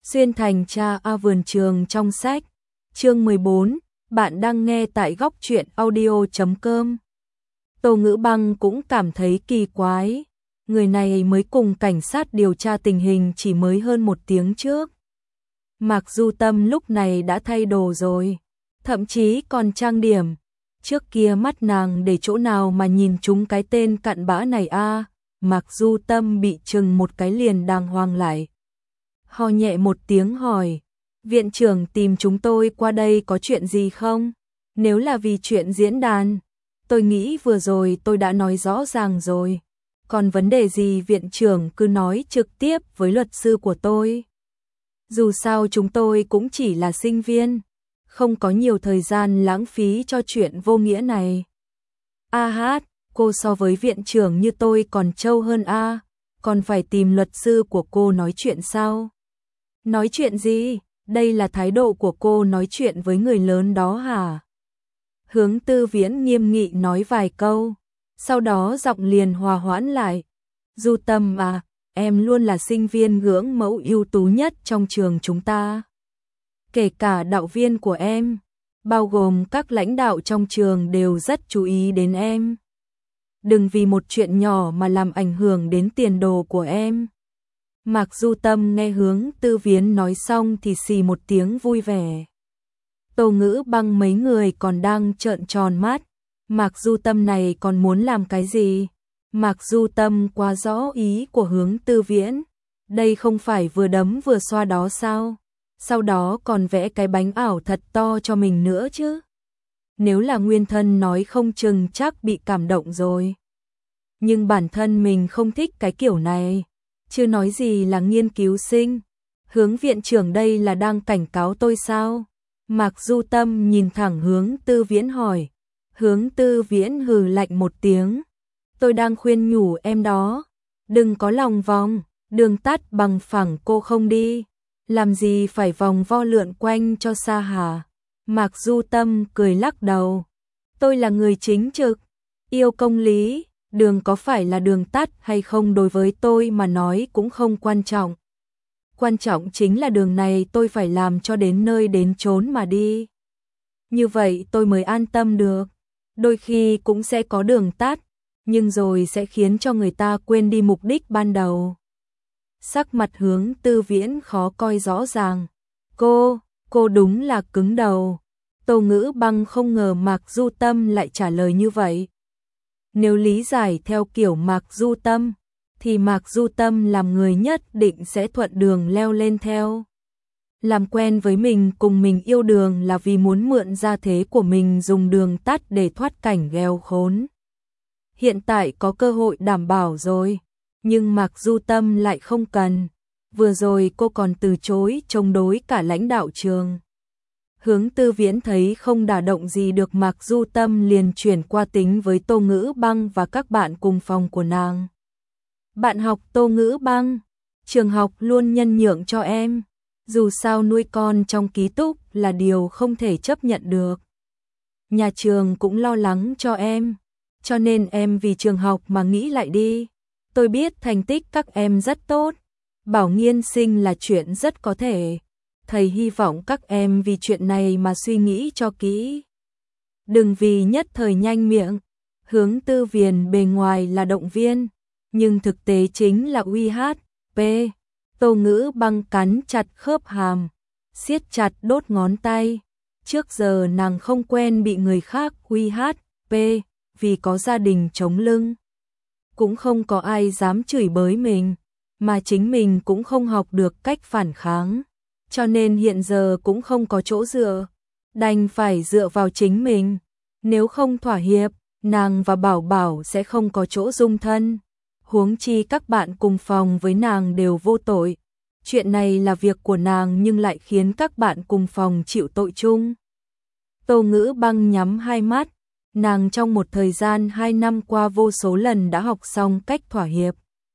Xuyên thành cha vườn trường trong sách. Chương 14, bạn đang nghe tại góc truyện audio.com. Tô Ngữ Băng cũng cảm thấy kỳ quái. Người này mới cùng cảnh sát điều tra tình hình chỉ mới hơn 1 tiếng trước. Mạc Du Tâm lúc này đã thay đồ rồi, thậm chí còn trang điểm. Trước kia mắt nàng để chỗ nào mà nhìn chúng cái tên cặn bã này a. Mạc Du Tâm bị chừng một cái liền đàng hoàng lại. Ho nhẹ một tiếng hỏi, viện trưởng tìm chúng tôi qua đây có chuyện gì không? Nếu là vì chuyện diễn đàn, tôi nghĩ vừa rồi tôi đã nói rõ ràng rồi. Còn vấn đề gì viện trưởng cứ nói trực tiếp với luật sư của tôi. Dù sao chúng tôi cũng chỉ là sinh viên, không có nhiều thời gian lãng phí cho chuyện vô nghĩa này. A hát, cô so với viện trưởng như tôi còn trâu hơn a, còn phải tìm luật sư của cô nói chuyện sao? Nói chuyện gì? Đây là thái độ của cô nói chuyện với người lớn đó hả? Hướng Tư Viễn nghiêm nghị nói vài câu, sau đó giọng liền hòa hoãn lại. Du Tâm à, em luôn là sinh viên ngưỡng mẫu ưu tú nhất trong trường chúng ta. Kể cả đạo viên của em, bao gồm các lãnh đạo trong trường đều rất chú ý đến em. Đừng vì một chuyện nhỏ mà làm ảnh hưởng đến tiền đồ của em. Mạc Du Tâm nghe Hướng Tư Viễn nói xong thì xì một tiếng vui vẻ. Tô Ngữ Băng mấy người còn đang trợn tròn mắt. Mạc Du Tâm này còn muốn làm cái gì? Mạc Du Tâm quá rõ ý của Hướng Tư Viễn. Đây không phải vừa đấm vừa xoa đó sao? Sau đó còn vẽ cái bánh ảo thật to cho mình nữa chứ. Nếu là nguyên thân nói không chừng chắc bị cảm động rồi. Nhưng bản thân mình không thích cái kiểu này. Chưa nói gì là nghiên cứu sinh. Hướng viện trưởng đây là đang cảnh cáo tôi sao? Mạc Du Tâm nhìn thẳng Hướng Tư Viễn hỏi. Hướng Tư Viễn hừ lạnh một tiếng. Tôi đang khuyên nhủ em đó. Đừng có lòng vòng, đường tắt bằng phẳng cô không đi. Làm gì phải vòng vo lượn quanh cho xa hả? Mạc Du Tâm cười lắc đầu. Tôi là người chính trực, yêu công lý. Đường có phải là đường tắt hay không đối với tôi mà nói cũng không quan trọng. Quan trọng chính là đường này tôi phải làm cho đến nơi đến chốn mà đi. Như vậy tôi mới an tâm được. Đôi khi cũng sẽ có đường tắt, nhưng rồi sẽ khiến cho người ta quên đi mục đích ban đầu. Sắc mặt Hướng Tư Viễn khó coi rõ ràng. Cô đúng là cứng đầu. Tô Ngữ Băng không ngờ Mạc Du Tâm lại trả lời như vậy. Nếu lý giải theo kiểu Mạc Du Tâm, thì Mạc Du Tâm làm người nhất định sẽ thuận đường leo lên theo. Làm quen với mình cùng mình yêu đường là vì muốn mượn gia thế của mình dùng đường tắt để thoát cảnh nghèo khốn. Hiện tại có cơ hội đảm bảo rồi, nhưng Mạc Du Tâm lại không cần. Vừa rồi cô còn từ chối chống đối cả lãnh đạo trường. Hướng Tư Viễn thấy không đả động gì được Mạc Du Tâm liền chuyển qua tính với Tô Ngữ Băng và các bạn cùng phòng của nàng. Bạn học Tô Ngữ Băng, trường học luôn nhân nhượng cho em. Dù sao nuôi con trong ký túc là điều không thể chấp nhận được. Nhà trường cũng lo lắng cho em, cho nên em vì trường học mà nghĩ lại đi. Tôi biết thành tích các em rất tốt, bảo nghiên sinh là chuyện rất có thể. Thầy hy vọng các em vì chuyện này mà suy nghĩ cho kỹ. Đừng vì nhất thời nhanh miệng. Hướng Tư Viễn bề ngoài là động viên, nhưng thực tế chính là uy hát. Tô Ngữ Băng cắn chặt khớp hàm, siết chặt đốt ngón tay. Trước giờ nàng không quen bị người khác uy hát, vì có gia đình chống lưng. Cũng không có ai dám chửi bới mình, mà chính mình cũng không học được cách phản kháng. Cho nên hiện giờ cũng không có chỗ dựa, đành phải dựa vào chính mình. Nếu không thỏa hiệp, nàng và Bảo Bảo sẽ không có chỗ dung thân. Huống chi các bạn cùng phòng với nàng đều vô tội. Chuyện này là việc của nàng nhưng lại khiến các bạn cùng phòng chịu tội chung. Tô Ngữ Băng nhắm hai mắt, nàng trong một thời gian 2 năm qua vô số lần đã học xong cách thỏa hiệp.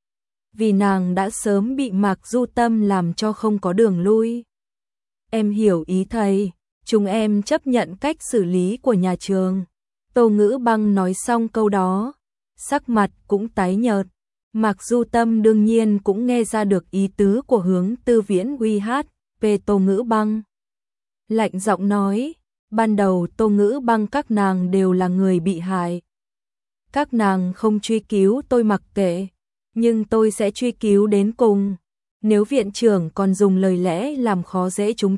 Vì nàng đã sớm bị Mạc Du Tâm làm cho không có đường lui. Em hiểu ý thầy, chúng em chấp nhận cách xử lý của nhà trường. Tô Ngữ Băng nói xong câu đó, sắc mặt cũng tái nhợt. Mạc Du Tâm đương nhiên cũng nghe ra được ý tứ của Hướng Tư Viễn uy hát, Tô Ngữ Băng lạnh giọng nói, ban đầu Tô Ngữ Băng các nàng đều là người bị hại. Các nàng không truy cứu tôi mặc kệ, nhưng tôi sẽ truy cứu đến cùng. Nếu viện trưởng còn dùng lời lẽ làm khó dễ chúng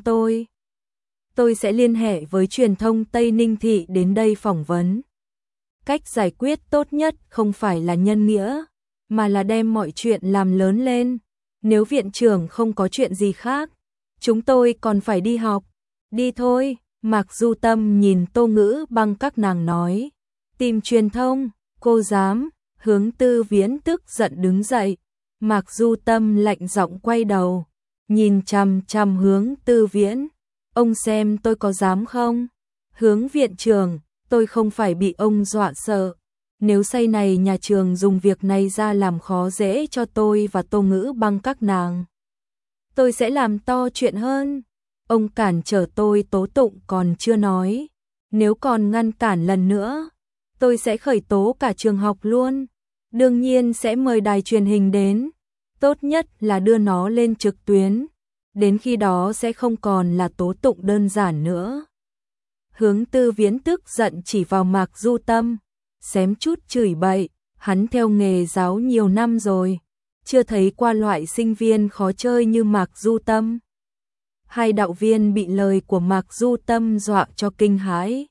tôi sẽ liên hệ với truyền thông Tây Ninh Thị đến đây phỏng vấn. Cách giải quyết tốt nhất không phải là nhân nghĩa, mà là đem mọi chuyện làm lớn lên. Nếu viện trưởng không có chuyện gì khác, chúng tôi còn phải đi học. Đi thôi, Mạc Du Tâm nhìn Tô Ngữ Băng các nàng nói. Tìm truyền thông, cô dám, Hướng Tư Viễn tức giận đứng dậy. Mạc Du Tâm lạnh giọng quay đầu, nhìn chằm chằm Hướng Tư Viễn. Ông xem tôi có dám không? Hướng viện trưởng, tôi không phải bị ông dọa sợ. Nếu sau này nhà trường dùng việc này ra làm khó dễ cho tôi và Tô Ngữ Băng các nàng, tôi sẽ làm to chuyện hơn. Ông cản trở tôi tố tụng còn chưa nói. Nếu còn ngăn cản lần nữa, tôi sẽ khởi tố cả trường học luôn. Đương nhiên sẽ mời đài truyền hình đến. Tốt nhất là đưa nó lên trực tuyến. Đến khi đó sẽ không còn là tố tụng đơn giản nữa. Hướng Tư Viễn tức giận chỉ vào Mạc Du Tâm, xém chút chửi bậy. Hắn theo nghề giáo nhiều năm rồi, chưa thấy qua loại sinh viên khó chơi như Mạc Du Tâm. Hai đạo viên bị lời của Mạc Du Tâm dọa cho kinh hãi.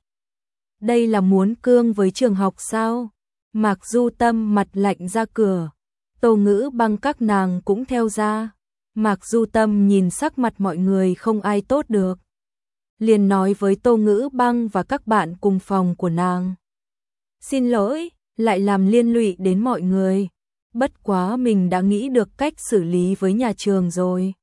Đây là muốn cương với trường học sao? Mạc Du Tâm mặt lạnh ra cửa. Tô Ngữ Băng các nàng cũng theo ra. Mạc Du Tâm nhìn sắc mặt mọi người không ai tốt được, liền nói với Tô Ngữ Băng và các bạn cùng phòng của nàng. Xin lỗi, lại làm liên lụy đến mọi người. Bất quá mình đã nghĩ được cách xử lý với nhà trường rồi.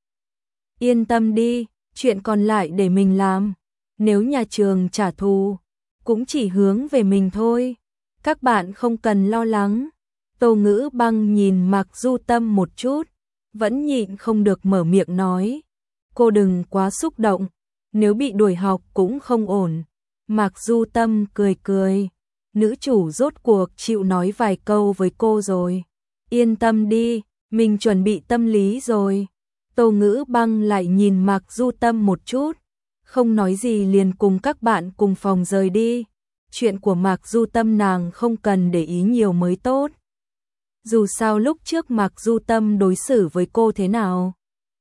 Yên tâm đi, chuyện còn lại để mình làm. Nếu nhà trường trả thù, cũng chỉ hướng về mình thôi. Các bạn không cần lo lắng. Tô Ngữ Băng nhìn Mạc Du Tâm một chút, vẫn nhịn không được mở miệng nói. Cô đừng quá xúc động, nếu bị đuổi học cũng không ổn. Mạc Du Tâm cười cười. Nữ chủ rốt cuộc chịu nói vài câu với cô rồi. Yên tâm đi, mình chuẩn bị tâm lý rồi. Tô Ngữ Băng lại nhìn Mạc Du Tâm một chút, không nói gì liền cùng các bạn cùng phòng rời đi. Chuyện của Mạc Du Tâm nàng không cần để ý nhiều mới tốt. Dù sao lúc trước Mạc Du Tâm đối xử với cô thế nào,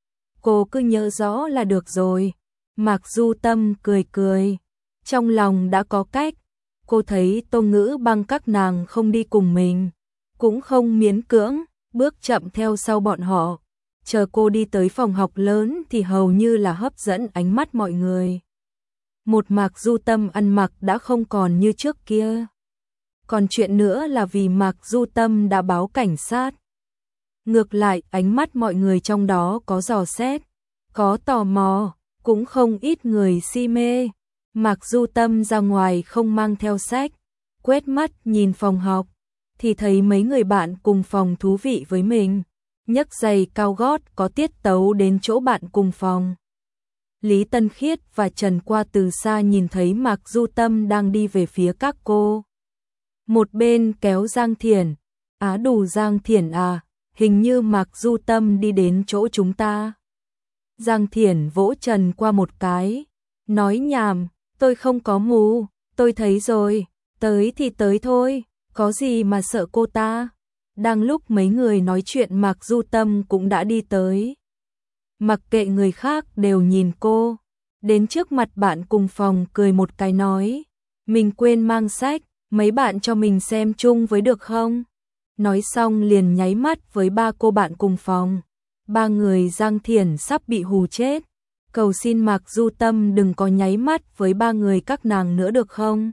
cô cứ nhớ rõ là được rồi. Mạc Du Tâm cười cười, trong lòng đã có cách. Cô thấy Tô Ngữ Băng các nàng không đi cùng mình, cũng không miễn cưỡng, bước chậm theo sau bọn họ. Chờ cô đi tới phòng học lớn thì hầu như là hấp dẫn ánh mắt mọi người. Một Mạc Du Tâm ăn mặc đã không còn như trước kia. Còn chuyện nữa là vì Mạc Du Tâm đã báo cảnh sát. Ngược lại, ánh mắt mọi người trong đó có dò xét, có tò mò, cũng không ít người si mê. Mạc Du Tâm ra ngoài không mang theo sách, quét mắt nhìn phòng học, thì thấy mấy người bạn cùng phòng thú vị với mình, nhấc giày cao gót có tiết tấu đến chỗ bạn cùng phòng. Lý Tân Khiết và Trần Qua từ xa nhìn thấy Mạc Du Tâm đang đi về phía các cô. Một bên kéo Giang Thiển, á đù Giang Thiển à, hình như Mạc Du Tâm đi đến chỗ chúng ta. Giang Thiển vỗ Trần Qua một cái, nói nhảm, tôi không có mù, tôi thấy rồi, tới thì tới thôi, có gì mà sợ cô ta. Đang lúc mấy người nói chuyện Mạc Du Tâm cũng đã đi tới. Mặc kệ người khác đều nhìn cô, đến trước mặt bạn cùng phòng cười một cái nói, mình quên mang sách, mấy bạn cho mình xem chung với được không? Nói xong liền nháy mắt với ba cô bạn cùng phòng. Ba người Giang Thiển sắp bị hù chết. Cầu xin Mạc Du Tâm đừng có nháy mắt với ba người các nàng nữa được không?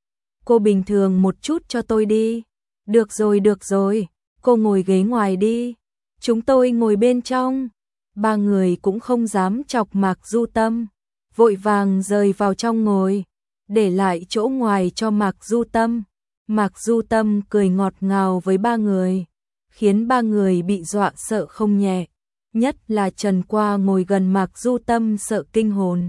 Cô bình thường một chút cho tôi đi. Được rồi, cô ngồi ghế ngoài đi. Chúng tôi ngồi bên trong. Ba người cũng không dám chọc Mạc Du Tâm, vội vàng rời vào trong ngồi, để lại chỗ ngoài cho Mạc Du Tâm. Mạc Du Tâm cười ngọt ngào với ba người, khiến ba người bị dọa sợ không nhẹ. Nhất là Trần Qua ngồi gần Mạc Du Tâm sợ kinh hồn.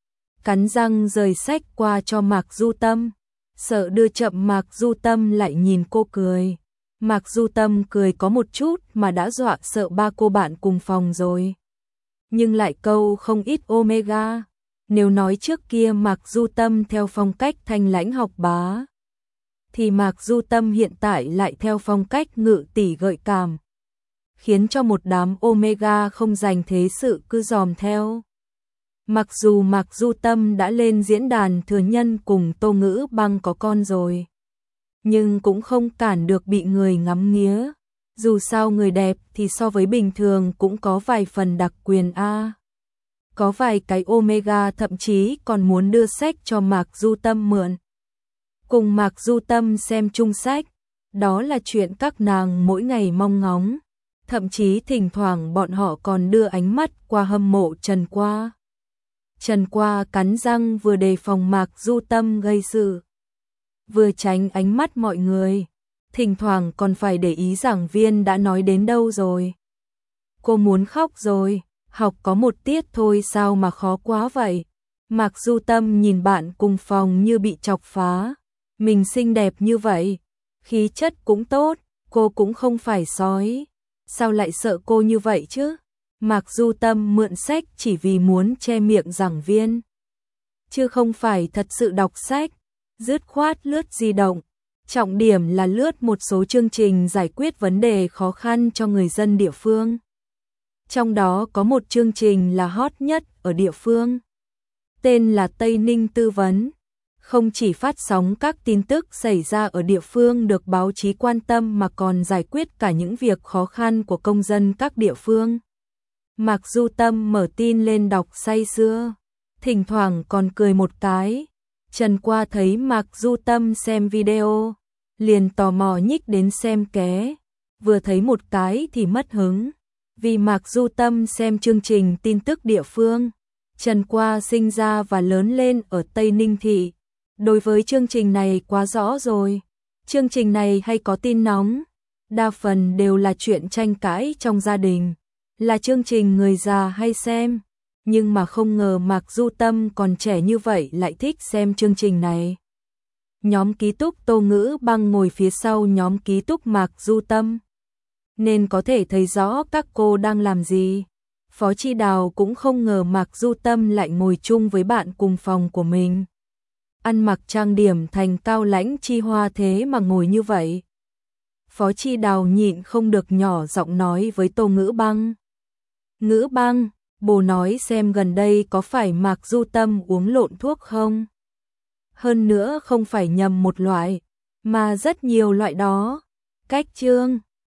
Cắn răng rời sách qua cho Mạc Du Tâm, sợ đưa chậm Mạc Du Tâm lại nhìn cô cười. Mạc Du Tâm cười có một chút mà đã dọa sợ ba cô bạn cùng phòng rồi. nhưng lại câu không ít Omega. Nếu nói trước kia Mạc Du Tâm theo phong cách thanh lãnh học bá, thì Mạc Du Tâm hiện tại lại theo phong cách ngự tỷ gợi cảm, khiến cho một đám Omega không dành thế sự cứ dòm theo. Mặc dù Mạc Du Tâm đã lên diễn đàn thừa nhân cùng Tô Ngữ Băng có con rồi, nhưng cũng không cản được bị người ngắm nghía. Dù sao người đẹp thì so với bình thường cũng có vài phần đặc quyền a. Có vài cái Omega thậm chí còn muốn đưa sách cho Mạc Du Tâm mượn, cùng Mạc Du Tâm xem chung sách. Đó là chuyện các nàng mỗi ngày mong ngóng. Thậm chí thỉnh thoảng bọn họ còn đưa ánh mắt qua hâm mộ Trần Qua. Trần Qua cắn răng vừa đề phòng Mạc Du Tâm gây sự, vừa tránh ánh mắt mọi người. Thỉnh thoảng còn phải để ý giảng viên đã nói đến đâu rồi. Cô muốn khóc rồi, học có một tiết thôi sao mà khó quá vậy. Mạc Du Tâm nhìn bạn cùng phòng như bị chọc phá. Mình xinh đẹp như vậy, khí chất cũng tốt, cô cũng không phải sói. Sao lại sợ cô như vậy chứ? Mạc Du Tâm mượn sách chỉ vì muốn che miệng giảng viên, chứ không phải thật sự đọc sách. Dứt khoát lướt di động, trọng điểm là lướt một số chương trình giải quyết vấn đề khó khăn cho người dân địa phương. Trong đó có một chương trình là hot nhất ở địa phương, tên là Tây Ninh Tư vấn. Không chỉ phát sóng các tin tức xảy ra ở địa phương được báo chí quan tâm mà còn giải quyết cả những việc khó khăn của công dân các địa phương. Mạc Du Tâm mở tin lên đọc say sưa, thỉnh thoảng còn cười một cái. Trần Qua thấy Mạc Du Tâm xem video, liền tò mò nhích đến xem ké. Vừa thấy một cái thì mất hứng, vì Mạc Du Tâm xem chương trình tin tức địa phương. Trần Qua sinh ra và lớn lên ở Tây Ninh thị, đối với chương trình này quá rõ rồi. Chương trình này hay có tin nóng, đa phần đều là chuyện tranh cãi trong gia đình, là chương trình người già hay xem. Nhưng mà không ngờ Mạc Du Tâm còn trẻ như vậy lại thích xem chương trình này. Nhóm ký túc Tô Ngữ Băng ngồi phía sau nhóm ký túc Mạc Du Tâm, nên có thể thấy rõ các cô đang làm gì. Phó Chi Đào cũng không ngờ Mạc Du Tâm lại ngồi chung với bạn cùng phòng của mình. Ăn mặc trang điểm thành cao lãnh chi hoa thế mà ngồi như vậy. Phó Chi Đào nhịn không được nhỏ giọng nói với Tô Ngữ Băng. Ngữ Băng, bố nói xem gần đây có phải Mạc Du Tâm uống lộn thuốc không? Hơn nữa không phải nhầm một loại, mà rất nhiều loại đó. Cách chương